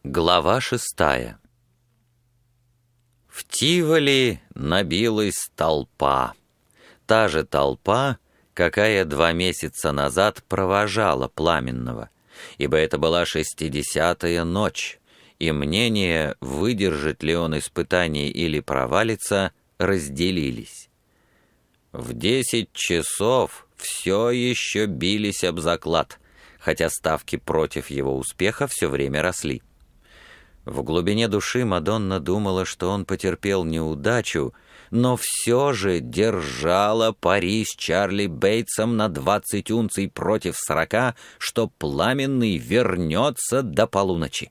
Глава 6. В Тиволи набилась толпа. Та же толпа, какая 2 месяца назад провожала Пламенного, ибо это была 60-я ночь, и мнения, выдержит ли он испытание или провалится, разделились. В 10 часов все еще бились об заклад, хотя ставки против его успеха все время росли. В глубине души Мадонна думала, что он потерпел неудачу, но все же держала пари с Чарли Бейтсом на 20 унций против 40, что Пламенный вернется до полуночи.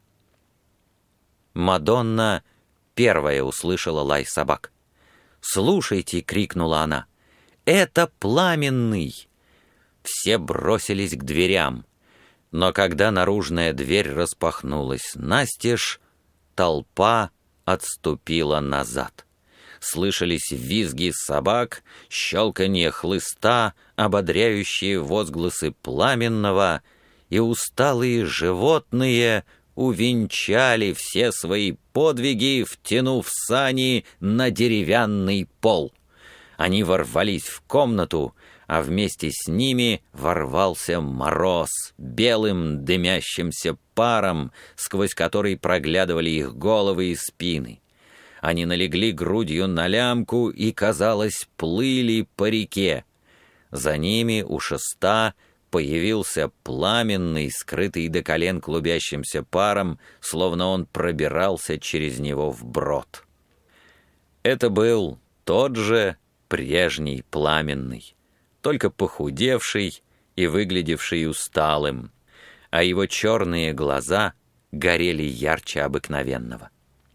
Мадонна первая услышала лай собак. «Слушайте!» — крикнула она. «Это Пламенный!» Все бросились к дверям, но когда наружная дверь распахнулась настежь, толпа отступила назад. Слышались визги собак, щелканье хлыста, ободряющие возгласы Пламенного, и усталые животные увенчали все свои подвиги, втянув сани на деревянный пол. Они ворвались в комнату, а вместе с ними ворвался мороз, белым дымящимся паром, сквозь который проглядывали их головы и спины. Они налегли грудью на лямку и, казалось, плыли по реке. За ними у шеста появился Пламенный, скрытый до колен клубящимся паром, словно он пробирался через него вброд. Это был тот же прежний Пламенный, только похудевший и выглядевший усталым, а его черные глаза горели ярче обыкновенного.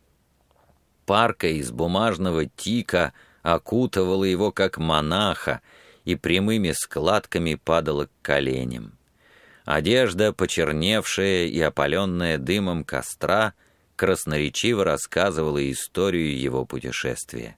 Парка из бумажного тика окутывала его, как монаха, и прямыми складками падала к коленям. Одежда, почерневшая и опаленная дымом костра, красноречиво рассказывала историю его путешествия.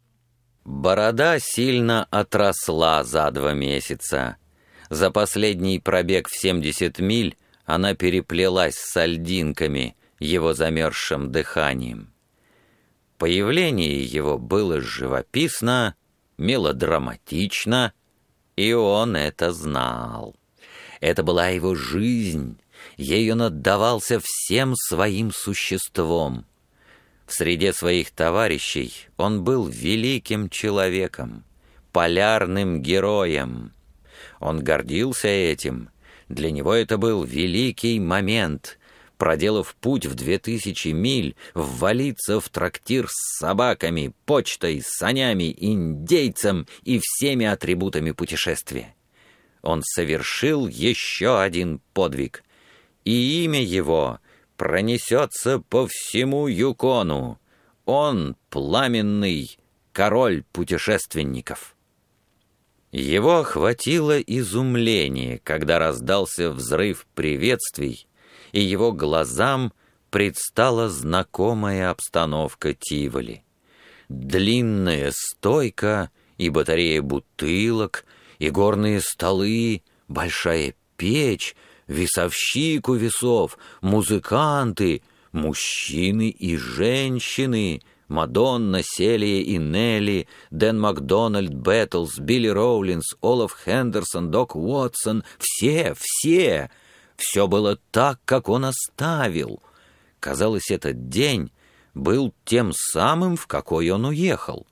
Борода сильно отросла за 2 месяца. За последний пробег в 70 миль она переплелась с альдинками, его замерзшим дыханием. Появление его было живописно, мелодраматично, и он это знал. Это была его жизнь, ею он отдавался всем своим существом. В среде своих товарищей он был великим человеком, полярным героем. Он гордился этим. Для него это был великий момент. Проделав путь в 2000 миль, ввалиться в трактир с собаками, почтой, санями, индейцем и всеми атрибутами путешествия. Он совершил еще один подвиг, и имя его пронесется по всему Юкону. Он Пламенный, король путешественников. Его охватило изумление, когда раздался взрыв приветствий, и его глазам предстала знакомая обстановка Тиволи. Длинная стойка и батарея бутылок, и горные столы, большая печь, весовщик у весов, музыканты, мужчины и женщины, Мадонна, Селия и Нелли, Дэн Макдональд, Бэттлс, Билли Роулинс, Олаф Хендерсон, Док Уотсон, все. Все было так, как он оставил. Казалось, этот день был тем самым, в какой он уехал.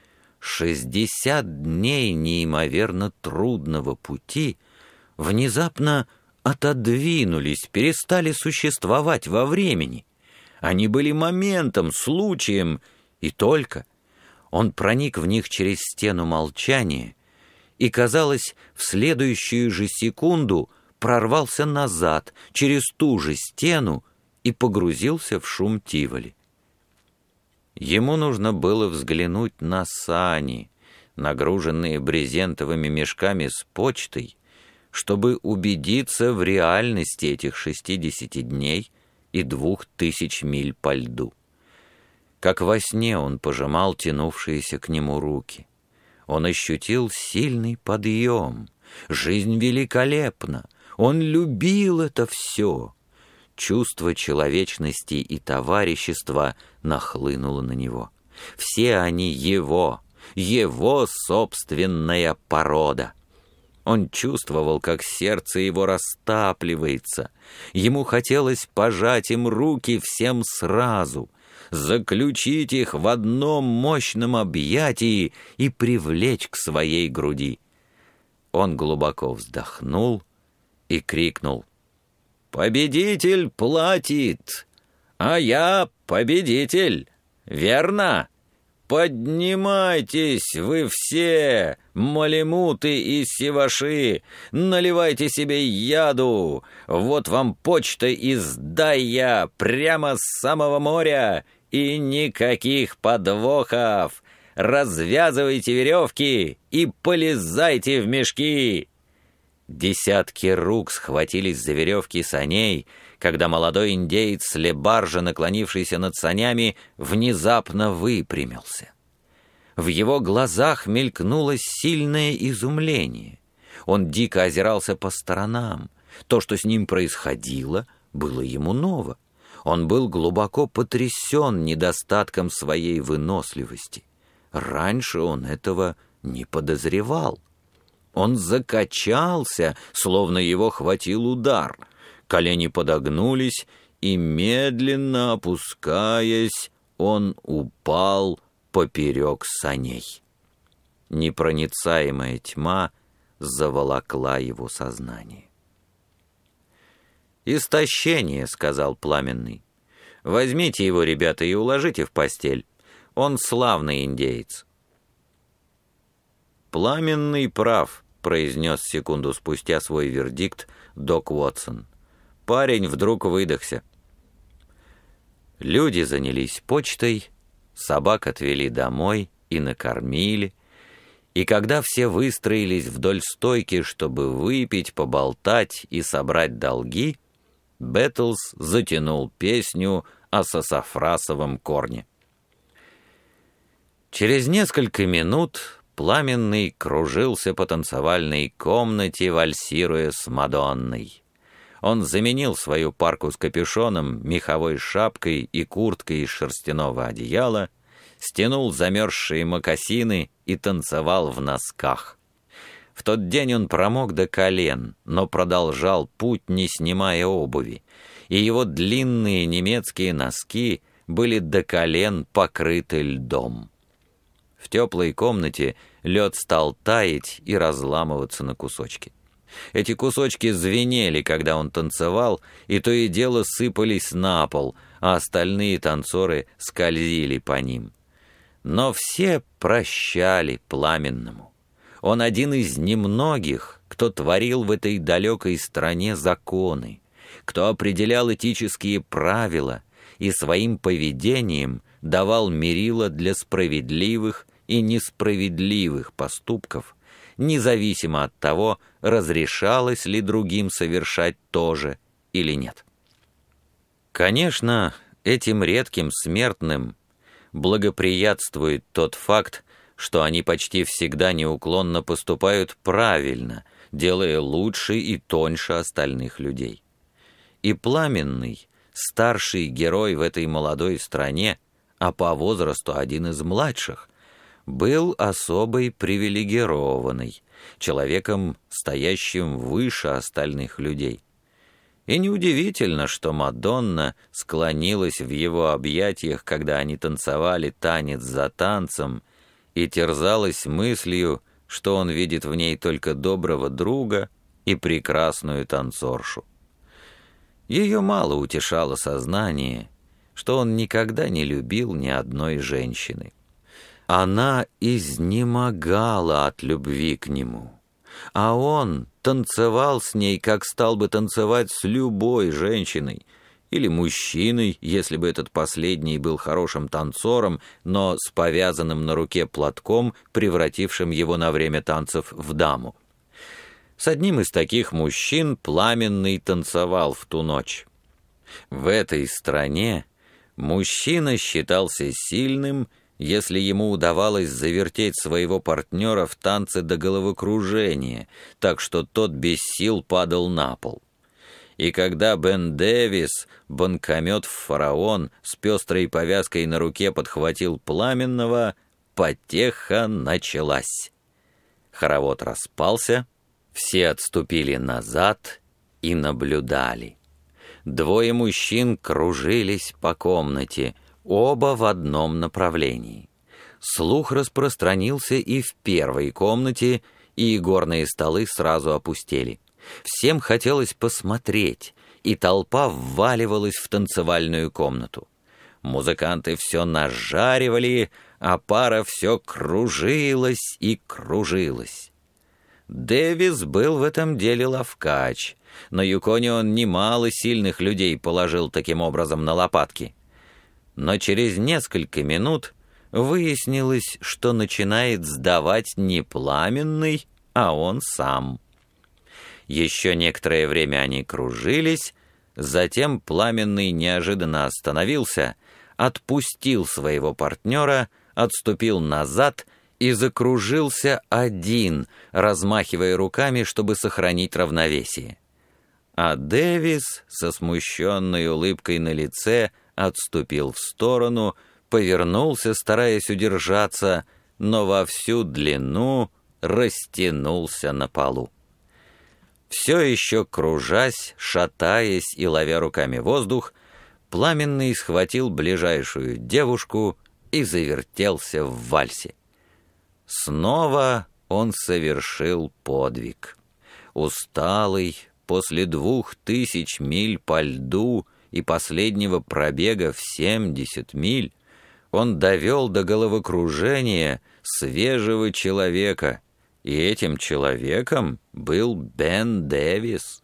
60 дней неимоверно трудного пути внезапно отодвинулись, перестали существовать во времени. Они были моментом, случаем, и только. Он проник в них через стену молчания и, казалось, в следующую же секунду прорвался назад через ту же стену и погрузился в шум Тиволи. Ему нужно было взглянуть на сани, нагруженные брезентовыми мешками с почтой, чтобы убедиться в реальности этих 60 дней и 2000 миль по льду. Как во сне он пожимал тянувшиеся к нему руки. Он ощутил сильный подъем. Жизнь великолепна. Он любил это все. Чувство человечности и товарищества нахлынуло на него. Все они его собственная порода. Он чувствовал, как сердце его растапливается. Ему хотелось пожать им руки всем сразу, заключить их в одном мощном объятии и привлечь к своей груди. Он глубоко вздохнул и крикнул: «Победитель платит, а я победитель, верно? Поднимайтесь вы все, малемуты и сиваши, наливайте себе яду, вот вам почта из Дайя, прямо с самого моря, и никаких подвохов, развязывайте веревки и полезайте в мешки». Десятки рук схватились за веревки саней, когда молодой индеец с лебаржа, наклонившийся над санями, внезапно выпрямился. В его глазах мелькнуло сильное изумление. Он дико озирался по сторонам. То, что с ним происходило, было ему ново. Он был глубоко потрясен недостатком своей выносливости. Раньше он этого не подозревал. Он закачался, словно его хватил удар. Колени подогнулись, и, медленно опускаясь, он упал поперек саней. Непроницаемая тьма заволокла его сознание. «Истощение», — сказал Пламенный. «Возьмите его, ребята, и уложите в постель. Он славный индеец». «Пламенный прав», — произнес секунду спустя свой вердикт док Уотсон. Парень вдруг выдохся. Люди занялись почтой, собак отвели домой и накормили, и когда все выстроились вдоль стойки, чтобы выпить, поболтать и собрать долги, Бэтлс затянул песню о сасафрасовом корне. Через несколько минут Пламенный кружился по танцевальной комнате, вальсируя с Мадонной. Он заменил свою парку с капюшоном, меховой шапкой и курткой из шерстяного одеяла, стянул замерзшие мокасины и танцевал в носках. В тот день он промок до колен, но продолжал путь, не снимая обуви, и его длинные немецкие носки были до колен покрыты льдом. В теплой комнате лед стал таять и разламываться на кусочки. Эти кусочки звенели, когда он танцевал, и то и дело сыпались на пол, а остальные танцоры скользили по ним. Но все прощали Пламенному. Он один из немногих, кто творил в этой далекой стране законы, кто определял этические правила и своим поведением давал мерило для справедливых и несправедливых поступков, независимо от того, разрешалось ли другим совершать то же или нет. Конечно, этим редким смертным благоприятствует тот факт, что они почти всегда неуклонно поступают правильно, делая лучше и тоньше остальных людей. И Пламенный, старший герой в этой молодой стране, а по возрасту один из младших, был особой привилегированный, человеком, стоящим выше остальных людей. И неудивительно, что Мадонна склонилась в его объятиях, когда они танцевали танец за танцем, и терзалась мыслью, что он видит в ней только доброго друга и прекрасную танцоршу. Ее мало утешало сознание, что он никогда не любил ни одной женщины. Она изнемогала от любви к нему, а он танцевал с ней, как стал бы танцевать с любой женщиной или мужчиной, если бы этот последний был хорошим танцором, но с повязанным на руке платком, превратившим его на время танцев в даму. С одним из таких мужчин Пламенный танцевал в ту ночь. В этой стране мужчина считался сильным, если ему удавалось завертеть своего партнера в танце до головокружения, так что тот без сил падал на пол. И когда Бен Дэвис, банкомет в фараон, с пестрой повязкой на руке подхватил Пламенного, потеха началась. Хоровод распался, все отступили назад и наблюдали. Двое мужчин кружились по комнате, оба в одном направлении. Слух распространился и в первой комнате, и игорные столы сразу опустели. Всем хотелось посмотреть, и толпа вваливалась в танцевальную комнату. Музыканты все нажаривали, а пара все кружилась и кружилась. Дэвис был в этом деле ловкач. На Юконе он немало сильных людей положил таким образом на лопатки. Но через несколько минут выяснилось, что начинает сдавать не Пламенный, а он сам. Еще некоторое время они кружились, затем Пламенный неожиданно остановился, отпустил своего партнера, отступил назад и закружился один, размахивая руками, чтобы сохранить равновесие. А Дэвис со смущенной улыбкой на лице отступил в сторону, повернулся, стараясь удержаться, но во всю длину растянулся на полу. Все еще кружась, шатаясь и ловя руками воздух, Пламенный схватил ближайшую девушку и завертелся в вальсе. Снова он совершил подвиг. Усталый, после 2000 миль по льду и последнего пробега в 70 миль, он довел до головокружения свежего человека, и этим человеком был Бен Дэвис.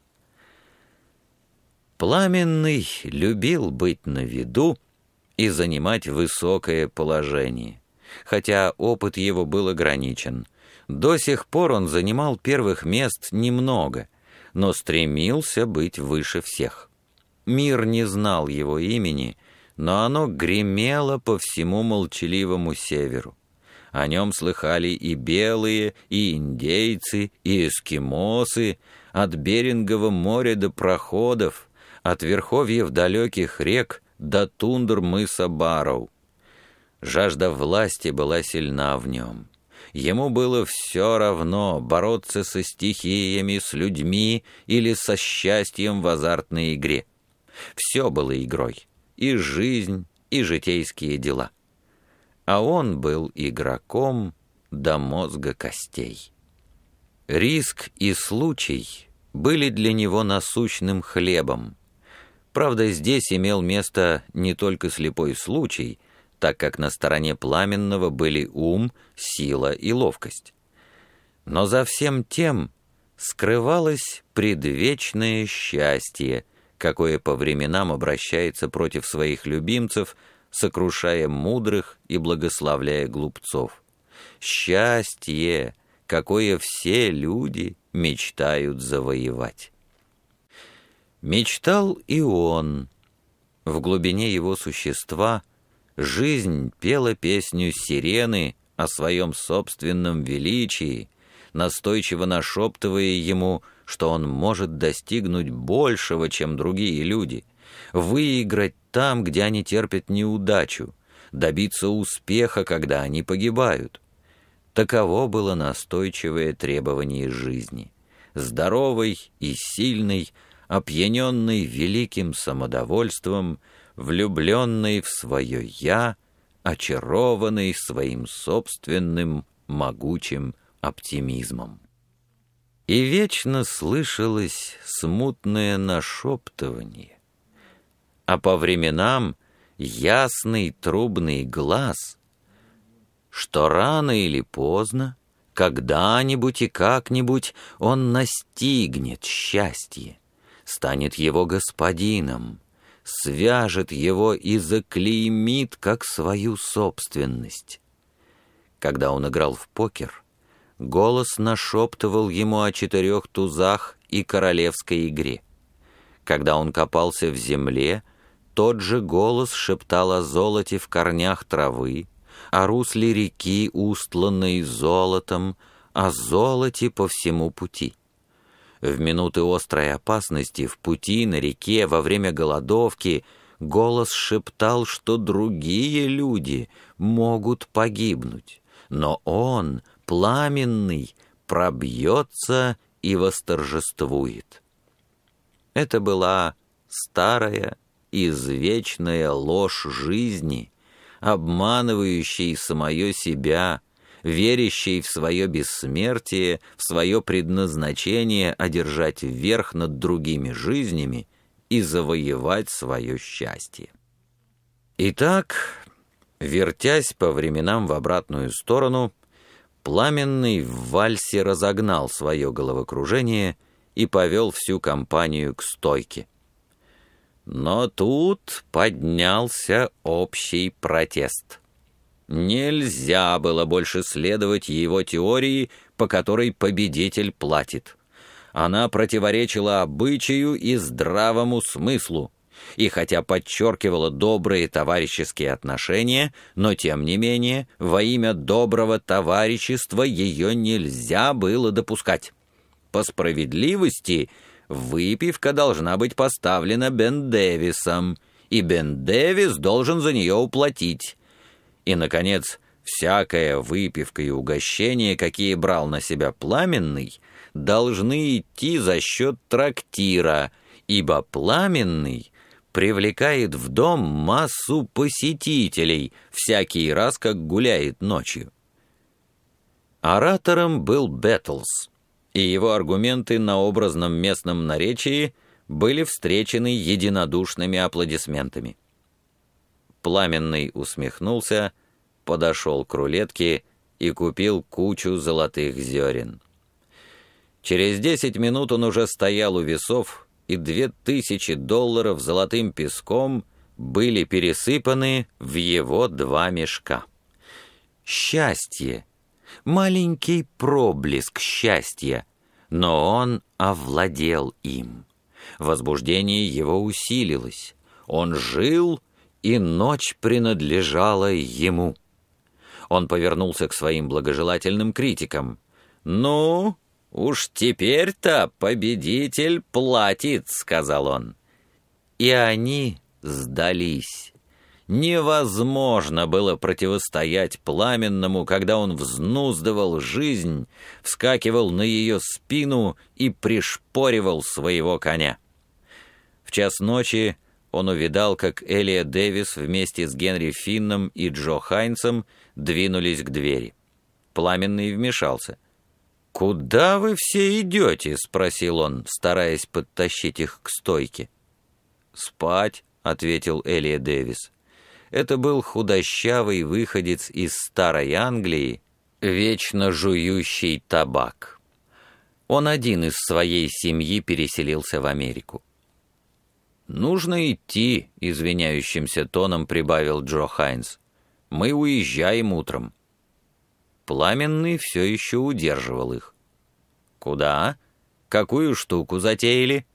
Пламенный любил быть на виду и занимать высокое положение, хотя опыт его был ограничен. До сих пор он занимал первых мест немного, но стремился быть выше всех. Мир не знал его имени, но оно гремело по всему молчаливому северу. О нем слыхали и белые, и индейцы, и эскимосы, от Берингового моря до проходов, от верховьев далеких рек до тундр мыса Барроу. Жажда власти была сильна в нем. Ему было все равно бороться со стихиями, с людьми или со счастьем в азартной игре. Все было игрой. И жизнь, и житейские дела. А он был игроком до мозга костей. Риск и случай были для него насущным хлебом. Правда, здесь имел место не только слепой случай, так как на стороне Пламенного были ум, сила и ловкость. Но за всем тем скрывалось предвечное счастье, какое по временам обращается против своих любимцев, сокрушая мудрых и благословляя глупцов. Счастье, какое все люди мечтают завоевать. Мечтал и он. В глубине его существа жизнь пела песню сирены о своем собственном величии, настойчиво нашептывая ему, что он может достигнуть большего, чем другие люди, выиграть там, где они терпят неудачу, добиться успеха, когда они погибают. Таково было настойчивое требование жизни, здоровой и сильной, опьяненной великим самодовольством, влюбленной в свое «я», очарованной своим собственным могучим оптимизмом. И вечно слышалось смутное нашептывание, а по временам ясный трубный глаз, что рано или поздно, когда-нибудь и как-нибудь он настигнет счастье, станет его господином, свяжет его и заклеймит как свою собственность. Когда он играл в покер, голос нашептывал ему о 4 тузах и королевской игре. Когда он копался в земле, тот же голос шептал о золоте в корнях травы, о русле реки, устланной золотом, о золоте по всему пути. В минуты острой опасности, в пути, на реке, во время голодовки, голос шептал, что другие люди могут погибнуть, но он, Пламенный, пробьется и восторжествует. Это была старая, извечная ложь жизни, обманывающей самое себя, верящей в свое бессмертие, в свое предназначение одержать верх над другими жизнями и завоевать свое счастье. Итак, вертясь по временам в обратную сторону, Пламенный в вальсе разогнал свое головокружение и повел всю компанию к стойке. Но тут поднялся общий протест. Нельзя было больше следовать его теории, по которой победитель платит. Она противоречила обычаю и здравому смыслу, и хотя подчеркивала добрые товарищеские отношения, но тем не менее во имя доброго товарищества ее нельзя было допускать. По справедливости выпивка должна быть поставлена Бен Дэвисом, и Бен Дэвис должен за нее уплатить. И, наконец, всякая выпивка и угощение, какие брал на себя Пламенный, должны идти за счет трактира, ибо Пламенный привлекает в дом массу посетителей всякий раз, как гуляет ночью. Оратором был Бэттлс, и его аргументы на образном местном наречии были встречены единодушными аплодисментами. Пламенный усмехнулся, подошел к рулетке и купил кучу золотых зерен. Через 10 минут он уже стоял у весов, и $2000 золотым песком были пересыпаны в его 2 мешка. Счастье, маленький проблеск счастья, но он овладел им. Возбуждение его усилилось. Он жил, и ночь принадлежала ему. Он повернулся к своим благожелательным критикам. «Ну, уж теперь-то победитель платит», — сказал он. И они сдались. Невозможно было противостоять Пламенному, когда он взнуздывал жизнь, вскакивал на ее спину и пришпоривал своего коня. В час ночи он увидал, как Элия Дэвис вместе с Генри Финном и Джо Хайнсом двинулись к двери. Пламенный вмешался. «Куда вы все идете?» — спросил он, стараясь подтащить их к стойке. «Спать», — ответил Элия Дэвис. Это был худощавый выходец из Старой Англии, вечно жующий табак. Он один из своей семьи переселился в Америку. «Нужно идти», — извиняющимся тоном прибавил Джо Хайнс. «Мы уезжаем утром». Пламенный все еще удерживал их. «Куда? Какую штуку затеяли?»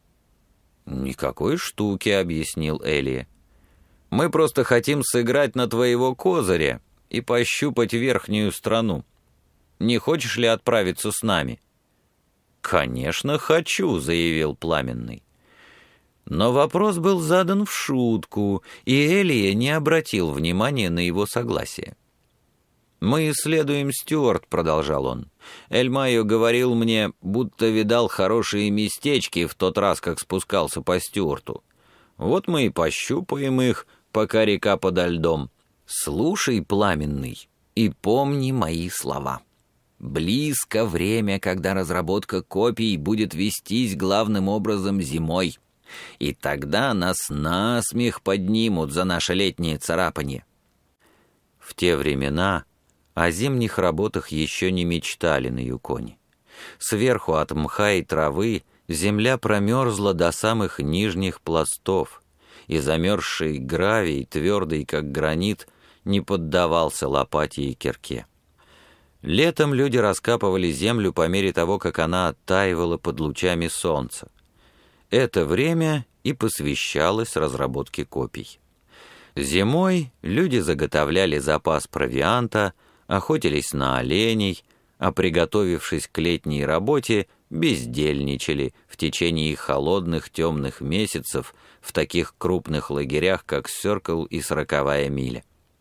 «Никакой штуки», — объяснил Элия. «Мы просто хотим сыграть на твоего козыря и пощупать верхнюю страну. Не хочешь ли отправиться с нами?» «Конечно, хочу», — заявил Пламенный. Но вопрос был задан в шутку, и Элия не обратил внимания на его согласие. «Мы исследуем Стюарт», — продолжал он. «Эль-Майо говорил мне, будто видал хорошие местечки в тот раз, как спускался по Стюарту. Вот мы и пощупаем их, пока река подо льдом. Слушай, Пламенный, и помни мои слова. Близко время, когда разработка копий будет вестись главным образом зимой, и тогда нас насмех поднимут за наше летнее царапанье». В те времена о зимних работах еще не мечтали на Юконе. Сверху от мха и травы земля промерзла до самых нижних пластов, и замерзший гравий, твердый как гранит, не поддавался лопате и кирке. Летом люди раскапывали землю по мере того, как она оттаивала под лучами солнца. Это время и посвящалось разработке копий. Зимой люди заготовляли запас провианта, охотились на оленей, а приготовившись к летней работе, бездельничали в течение холодных темных месяцев в таких крупных лагерях, как Сёркл и 40-я миля.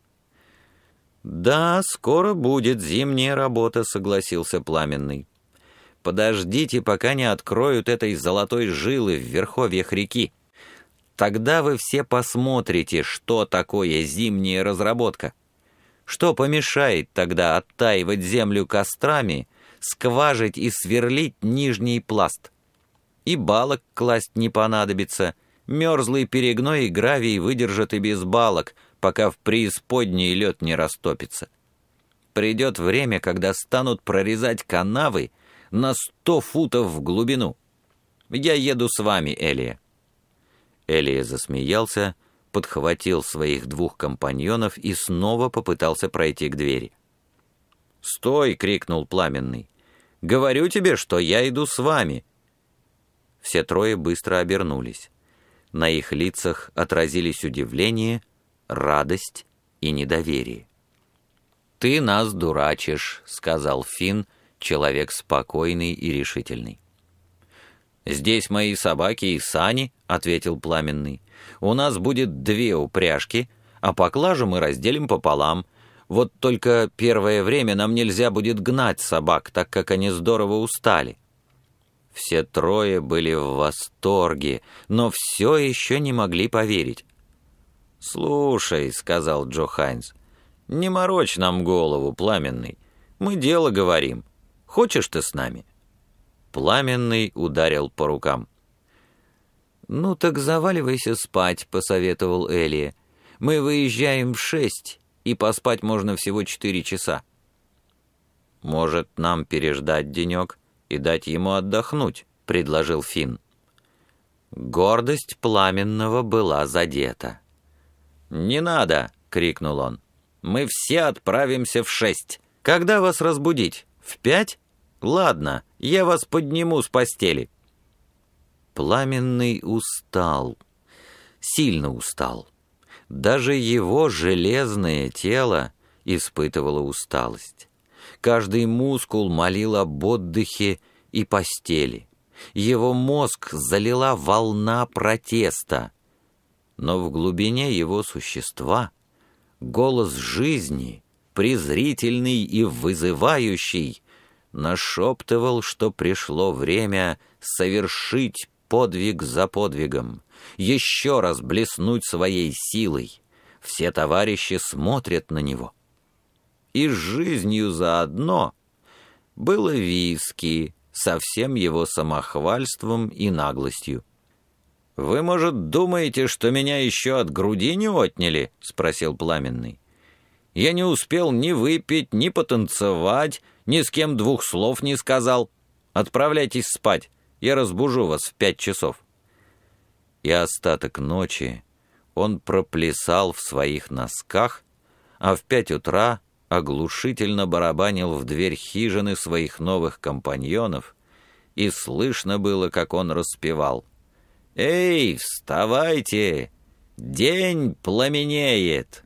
«Да, скоро будет зимняя работа», — согласился Пламенный. «Подождите, пока не откроют этой золотой жилы в верховьях реки. Тогда вы все посмотрите, что такое зимняя разработка. Что помешает тогда оттаивать землю кострами, скважить и сверлить нижний пласт? И балок класть не понадобится, мерзлый перегной и гравий выдержат и без балок, пока в преисподней лед не растопится. Придет время, когда станут прорезать канавы на 100 футов в глубину. Я еду с вами, Элия». Элия засмеялся, подхватил своих 2 компаньонов и снова попытался пройти к двери. «Стой!» — крикнул Пламенный. «Говорю тебе, что я иду с вами!» Все 3 быстро обернулись. На их лицах отразились удивление, радость и недоверие. «Ты нас дурачишь», — сказал Финн, человек спокойный и решительный. «Здесь мои собаки и сани», — ответил Пламенный. «У нас будет 2 упряжки, а поклажу мы разделим пополам. Вот только первое время нам нельзя будет гнать собак, так как они здорово устали». Все 3 были в восторге, но все еще не могли поверить. «Слушай», — сказал Джо Хайнс, — «не морочь нам голову, Пламенный. Мы дело говорим. Хочешь ты с нами?» Пламенный ударил по рукам. «Ну так заваливайся спать», — посоветовал Элия. «Мы выезжаем в 6, и поспать можно всего 4 часа». «Может, нам переждать денек и дать ему отдохнуть», — предложил Финн. Гордость Пламенного была задета. «Не надо!» — крикнул он. «Мы все отправимся в 6. Когда вас разбудить? В 5? Ладно, я вас подниму с постели». Пламенный устал, сильно устал. Даже его железное тело испытывало усталость. Каждый мускул молил об отдыхе и постели. Его мозг залила волна протеста. Но в глубине его существа голос жизни, презрительный и вызывающий, нашептывал, что пришло время совершить подвиг за подвигом, еще раз блеснуть своей силой. Все товарищи смотрят на него. И с жизнью заодно было виски со всем его самохвальством и наглостью. «Вы, может, думаете, что меня еще от груди не отняли?» — спросил Пламенный. «Я не успел ни выпить, ни потанцевать, ни с кем 2 слов не сказал. Отправляйтесь спать, я разбужу вас в 5 часов». И остаток ночи он проплясал в своих носках, а в 5 утра оглушительно барабанил в дверь хижины своих новых компаньонов, и слышно было, как он распевал: «Эй, вставайте! День пламенеет!»